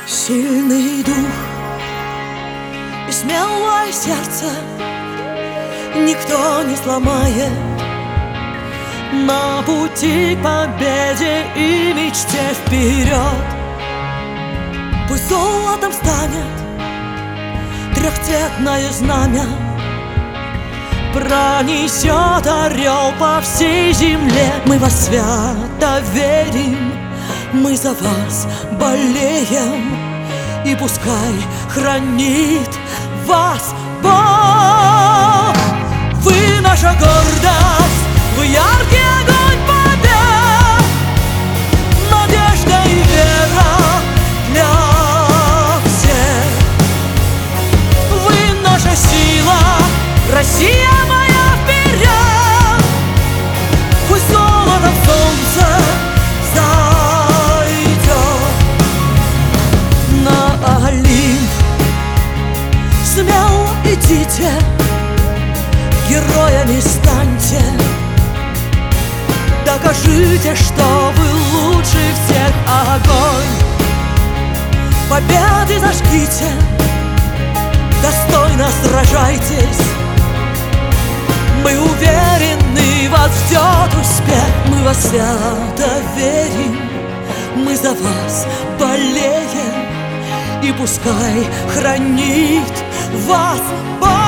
Сильный дух и смелое сердце никто не сломает. На пути к победе и мечте вперед. Пусть золотом станет трехцветное знамя, пронесет орел по всей земле. Мы вас свято верим, мы за вас болеем, и пускай хранит вас Бог. Вы наша гордость, вы яркий огонь побед, надежда и вера для всех. Вы наша сила, Россия моя, вперед! Пусть золотом солнце зайдет на Олимп. Смело идите, героями станьте, докажите, что вы лучше всех. Огонь победы зажгите, достойно сражайтесь. Мы уверены, вас ждет успех. Мы вас свято верим, мы за вас болеем, и пускай хранит вас Бог.